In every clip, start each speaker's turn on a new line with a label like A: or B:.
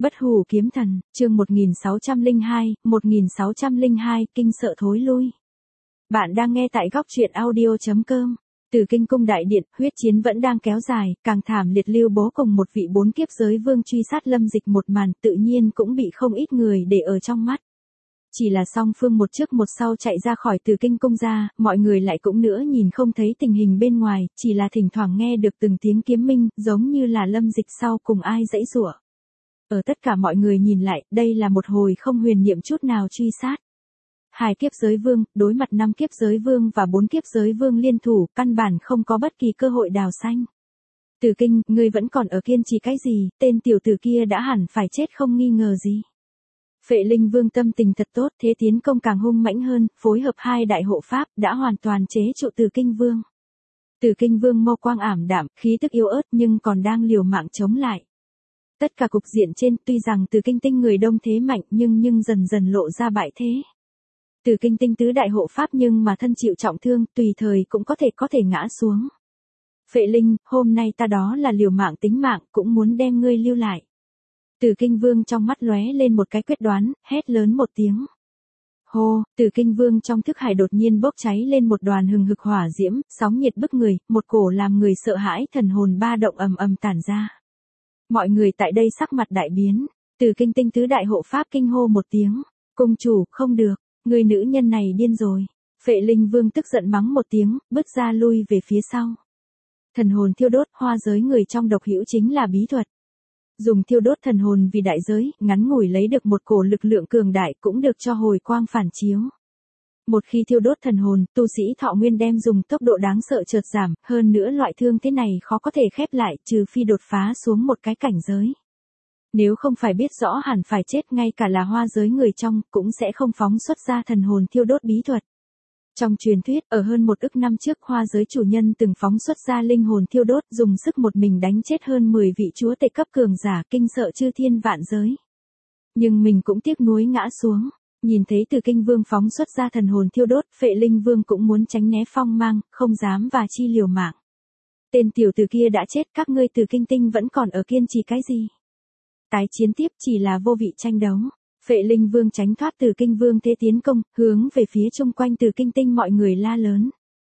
A: Bất hủ kiếm thần, chương 1602, kinh sợ thối lui. Bạn đang nghe tại góc truyện audio.com. Từ Kinh Cung đại điện, huyết chiến vẫn đang kéo dài, càng thảm liệt Lưu Bố cùng một vị 4 kiếp giới vương truy sát Lâm Dịch một màn, tự nhiên cũng bị không ít người để ở trong mắt. Chỉ là song phương một trước một sau chạy ra khỏi Từ Kinh Cung ra, mọi người lại cũng nữa nhìn không thấy tình hình bên ngoài, chỉ là thỉnh thoảng nghe được từng tiếng kiếm minh, giống như là Lâm Dịch sau cùng ai giãy giụa. Ở tất cả mọi người nhìn lại, đây là một hồi không huyền niệm chút nào truy sát. 2 kiếp giới vương, đối mặt 5 kiếp giới vương và 4 kiếp giới vương liên thủ, căn bản không có bất kỳ cơ hội đào xanh. Từ Kinh, ngươi vẫn còn ở kiên trì cái gì, tên tiểu tử kia đã hẳn phải chết không nghi ngờ gì. Phệ Linh Vương tâm tình thật tốt, thế tiến công càng hung mãnh hơn, phối hợp 2 đại hộ pháp, đã hoàn toàn chế trụ Từ Kinh Vương. Từ Kinh Vương mâu quang ảm đạm, khí tức yếu ớt nhưng còn đang liều mạng chống lại. Tất cả cục diện trên, tuy rằng Từ Kinh Tinh người đông thế mạnh nhưng dần dần lộ ra bại thế. Từ Kinh Tinh tứ đại hộ pháp nhưng mà thân chịu trọng thương, tùy thời cũng có thể ngã xuống. Phệ Linh, hôm nay ta đó là liều mạng tính mạng, cũng muốn đem ngươi lưu lại. Từ Kinh Vương trong mắt lóe lên một cái quyết đoán, hét lớn một tiếng. Hô, Từ Kinh Vương trong thức hải đột nhiên bốc cháy lên một đoàn hừng hực hỏa diễm, sóng nhiệt bức người, một cổ làm người sợ hãi thần hồn ba động ầm ầm tản ra. Mọi người tại đây sắc mặt đại biến, Từ Kinh Tinh tứ đại hộ pháp kinh hô một tiếng, cung chủ, không được, người nữ nhân này điên rồi. Phệ Linh Vương tức giận mắng một tiếng, bước ra lui về phía sau. Thần hồn thiêu đốt, hoa giới người trong độc hữu chính là bí thuật. Dùng thiêu đốt thần hồn vì đại giới, ngắn ngủi lấy được một cổ lực lượng cường đại cũng được cho hồi quang phản chiếu. Một khi thiêu đốt thần hồn, tu sĩ thọ nguyên đem dùng tốc độ đáng sợ chợt giảm, hơn nữa loại thương thế này khó có thể khép lại trừ phi đột phá xuống một cái cảnh giới. Nếu không phải biết rõ hẳn phải chết, ngay cả là hoa giới người trong cũng sẽ không phóng xuất ra thần hồn thiêu đốt bí thuật. Trong truyền thuyết, ở hơn 1 ức năm trước hoa giới chủ nhân từng phóng xuất ra linh hồn thiêu đốt, dùng sức một mình đánh chết hơn 10 vị chúa tể cấp cường giả, kinh sợ chư thiên vạn giới. Nhưng mình cũng tiếc nuối ngã xuống. Nhìn thấy Từ Kinh Vương phóng xuất ra thần hồn thiêu đốt, Phệ Linh Vương cũng muốn tránh né phong mang, không dám và chi liều mạng. Tên tiểu tử kia đã chết, các ngươi Từ Kinh Tinh vẫn còn ở kiên trì cái gì? Tái chiến tiếp chỉ là vô vị tranh đấu. Phệ Linh Vương tránh thoát Từ Kinh Vương thế tiến công, hướng về phía chung quanh Từ Kinh Tinh mọi người la lớn.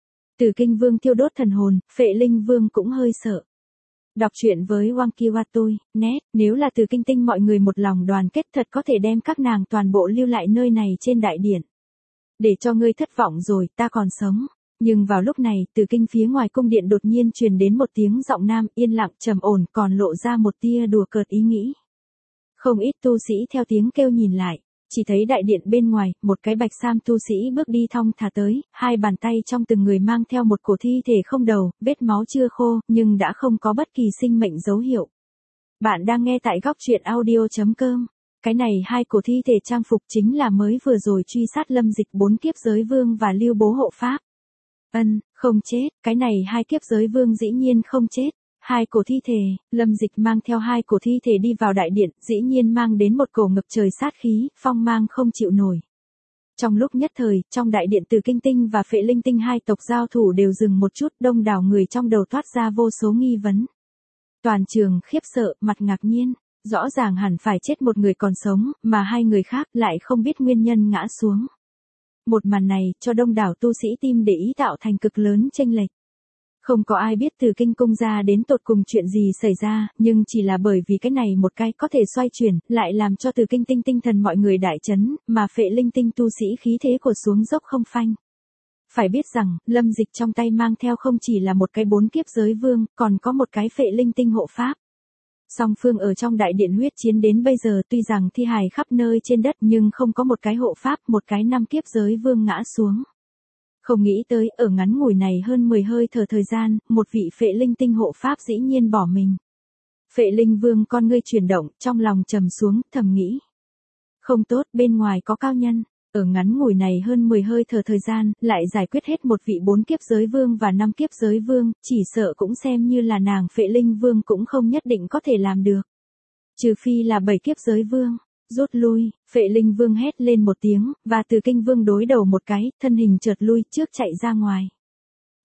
A: Từ Kinh Vương thiêu đốt thần hồn, Phệ Linh Vương cũng hơi sợ. Đọc truyện với Wangkiwatui, net, nếu là Từ Kinh Tinh mọi người một lòng đoàn kết thật có thể đem các nàng toàn bộ lưu lại nơi này trên đại điện. Để cho ngươi thất vọng rồi, ta còn sống. Nhưng vào lúc này, Từ Kinh phía ngoài cung điện đột nhiên truyền đến một tiếng giọng nam yên lặng trầm ổn, còn lộ ra một tia đùa cợt ý nghĩ. Không ít tu sĩ theo tiếng kêu nhìn lại, chỉ thấy đại điện bên ngoài, một cái bạch sam tu sĩ bước đi thong thả tới, 2 bàn tay trong từng người mang theo một cổ thi thể không đầu, vết máu chưa khô, nhưng đã không có bất kỳ sinh mệnh dấu hiệu. Bạn đang nghe tại góc truyện audio.com. Cái này 2 cổ thi thể trang phục chính là mới vừa rồi truy sát Lâm Dịch 4 kiếp giới vương và Lưu Bố hộ pháp. Không chết, cái này 2 kiếp giới vương dĩ nhiên không chết. 2 cổ thi thể, Lâm Dịch mang theo 2 cổ thi thể đi vào đại điện, dĩ nhiên mang đến một cổ ngập trời sát khí, phong mang không chịu nổi. Trong lúc nhất thời, trong đại điện Từ Kinh Tinh và Phệ Linh Tinh 2 tộc giao thủ đều dừng một chút, đông đảo người trong đầu thoát ra vô số nghi vấn. Toàn trường khiếp sợ, mặt ngạc nhiên, rõ ràng hẳn phải chết một người còn sống, mà 2 người khác lại không biết nguyên nhân ngã xuống. Một màn này, cho đông đảo tu sĩ tim để ý tạo thành cực lớn chênh lệch. Không có ai biết Từ Kinh Cung ra đến tột cùng chuyện gì xảy ra, nhưng chỉ là bởi vì cái này một cái có thể xoay chuyển, lại làm cho Từ Kinh Tinh tinh thần mọi người đại chấn, mà Phệ Linh Tinh tu sĩ khí thế của xuống dốc không phanh. Phải biết rằng, Lâm Dịch trong tay mang theo không chỉ là một cái 4 kiếp giới vương, còn có một cái Phệ Linh Tinh hộ pháp. Song phương ở trong đại điện huyết chiến đến bây giờ tuy rằng thi hài khắp nơi trên đất nhưng không có một cái hộ pháp, một cái 5 kiếp giới vương ngã xuống. Không nghĩ tới, ở ngắn ngủi này hơn 10 hơi thở thời gian, một vị Phệ Linh Tinh hộ pháp dĩ nhiên bỏ mình. Phệ Linh Vương con ngươi chuyển động, trong lòng trầm xuống, thầm nghĩ. Không tốt, bên ngoài có cao nhân. Ở ngắn ngủi này hơn 10 hơi thở thời gian, lại giải quyết hết một vị 4 kiếp giới vương và 5 kiếp giới vương, chỉ sợ cũng xem như là nàng Phệ Linh Vương cũng không nhất định có thể làm được. Trừ phi là 7 kiếp giới vương. Rút lui, Phệ Linh Vương hét lên một tiếng, và Từ Kinh Vương đối đầu một cái, thân hình chợt lui trước chạy ra ngoài.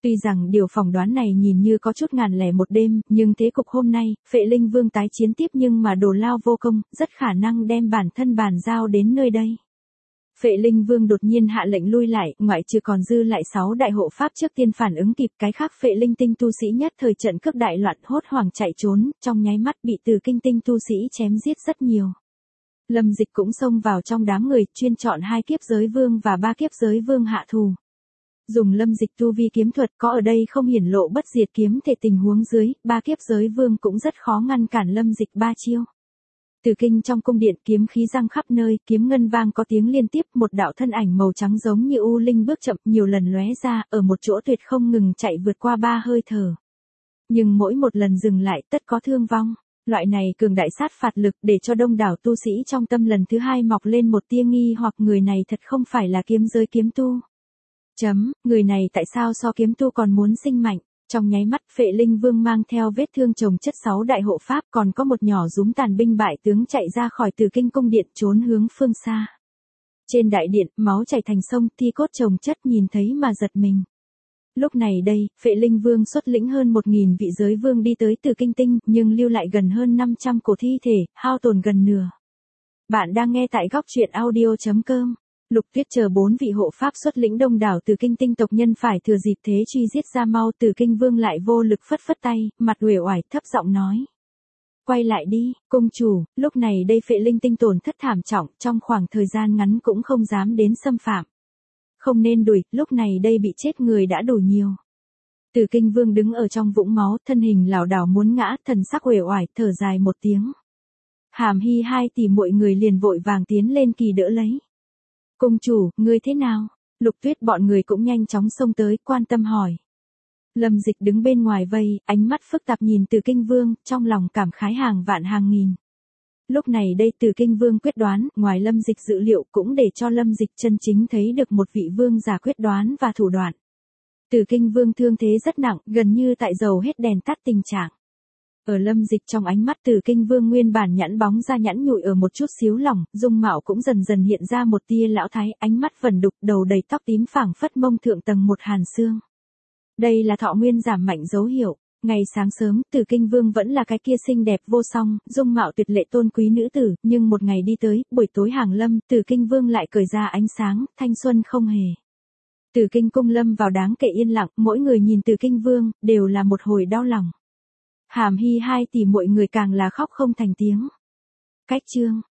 A: Tuy rằng điều phỏng đoán này nhìn như có chút ngàn lẻ một đêm, nhưng thế cục hôm nay, Phệ Linh Vương tái chiến tiếp nhưng mà đồ lao vô công, rất khả năng đem bản thân bàn giao đến nơi đây. Phệ Linh Vương đột nhiên hạ lệnh lui lại, ngoại trừ còn dư lại 6 đại hộ pháp trước tiên phản ứng kịp, cái khác Phệ Linh tinh tu sĩ nhất thời trận cước đại loạn hốt hoảng chạy trốn, trong nháy mắt bị Từ Kinh tinh tu sĩ chém giết rất nhiều. Lâm Dịch cũng xông vào trong đám người, chuyên chọn 2 kiếp giới vương và 3 kiếp giới vương hạ thù. Dùng Lâm Dịch tu vi kiếm thuật có ở đây không hiển lộ bất diệt kiếm thể tình huống dưới, 3 kiếp giới vương cũng rất khó ngăn cản Lâm Dịch 3 chiêu. Từ Kinh trong cung điện kiếm khí răng khắp nơi, kiếm ngân vang có tiếng liên tiếp, một đạo thân ảnh màu trắng giống như u linh bước chậm nhiều lần lóe ra, ở một chỗ tuyệt không ngừng chạy vượt qua 3 hơi thở. Nhưng mỗi một lần dừng lại tất có thương vong. Loại này cường đại sát phạt lực để cho đông đảo tu sĩ trong tâm lần thứ 2 mọc lên một tia nghi hoặc người này thật không phải là kiếm giới kiếm tu. Người này tại sao so kiếm tu còn muốn sinh mạnh? Trong nháy mắt Phệ Linh Vương mang theo vết thương chồng chất 6 đại hộ pháp còn có một nhỏ rúm tàn binh bại tướng chạy ra khỏi Từ Kinh cung điện trốn hướng phương xa. Trên đại điện, máu chảy thành sông, thi cốt chồng chất nhìn thấy mà giật mình. Lúc này đây, Phệ Linh Vương xuất lĩnh hơn 1000 vị giới vương đi tới Từ Kinh tinh, nhưng lưu lại gần hơn 500 cổ thi thể, hao tổn gần nửa. Bạn đang nghe tại góc truyện audio.com. Lục Tuyết chờ 4 vị hộ pháp xuất lĩnh đông đảo Từ Kinh tinh tộc nhân phải thừa dịp thế truy giết ra mau, Từ Kinh Vương lại vô lực phất phất tay, mặt uể oải thấp giọng nói: "Quay lại đi, công chủ." Lúc này đây Phệ Linh tinh tổn thất thảm trọng, trong khoảng thời gian ngắn cũng không dám đến xâm phạm. Không nên đuổi, lúc này đây bị chết người đã đủ nhiều. Từ Kinh Vương đứng ở trong vũng máu, thân hình lảo đảo muốn ngã, thần sắc uể oải, thở dài một tiếng. Hàm Hy 2 tỷ muội người liền vội vàng tiến lên kỳ đỡ lấy. "Công chủ, ngươi thế nào?" Lục Tuyết bọn người cũng nhanh chóng xông tới, quan tâm hỏi. Lâm Dịch đứng bên ngoài vây, ánh mắt phức tạp nhìn Từ Kinh Vương, trong lòng cảm khái hàng vạn hàng nghìn. Lúc này đây Từ Kinh Vương quyết đoán, ngoài Lâm Dịch dự liệu cũng để cho Lâm Dịch chân chính thấy được một vị vương giả quyết đoán và thủ đoạn. Từ Kinh Vương thương thế rất nặng, gần như tại dầu hết đèn tắt tình trạng. Ở Lâm Dịch trong ánh mắt Từ Kinh Vương nguyên bản nhẵn bóng ra nhẵn nhụi ở một chút xíu lỏng, dung mạo cũng dần dần hiện ra một tia lão thái, ánh mắt vẩn đục, đầu đầy tóc tím phảng phất mông thượng tầng một hàn xương. Đây là thọ nguyên giảm mạnh dấu hiệu. Ngày sáng sớm, Từ Kinh Vương vẫn là cái kia xinh đẹp vô song, dung mạo tuyệt lệ tôn quý nữ tử, nhưng một ngày đi tới, buổi tối hàng lâm, Từ Kinh Vương lại cởi ra ánh sáng, thanh xuân không hề. Từ Kinh cung lâm vào đáng kể yên lặng, mỗi người nhìn Từ Kinh Vương, đều là một hồi đau lòng. Hàm Hy 2 tỷ muội người càng là khóc không thành tiếng. Cách chương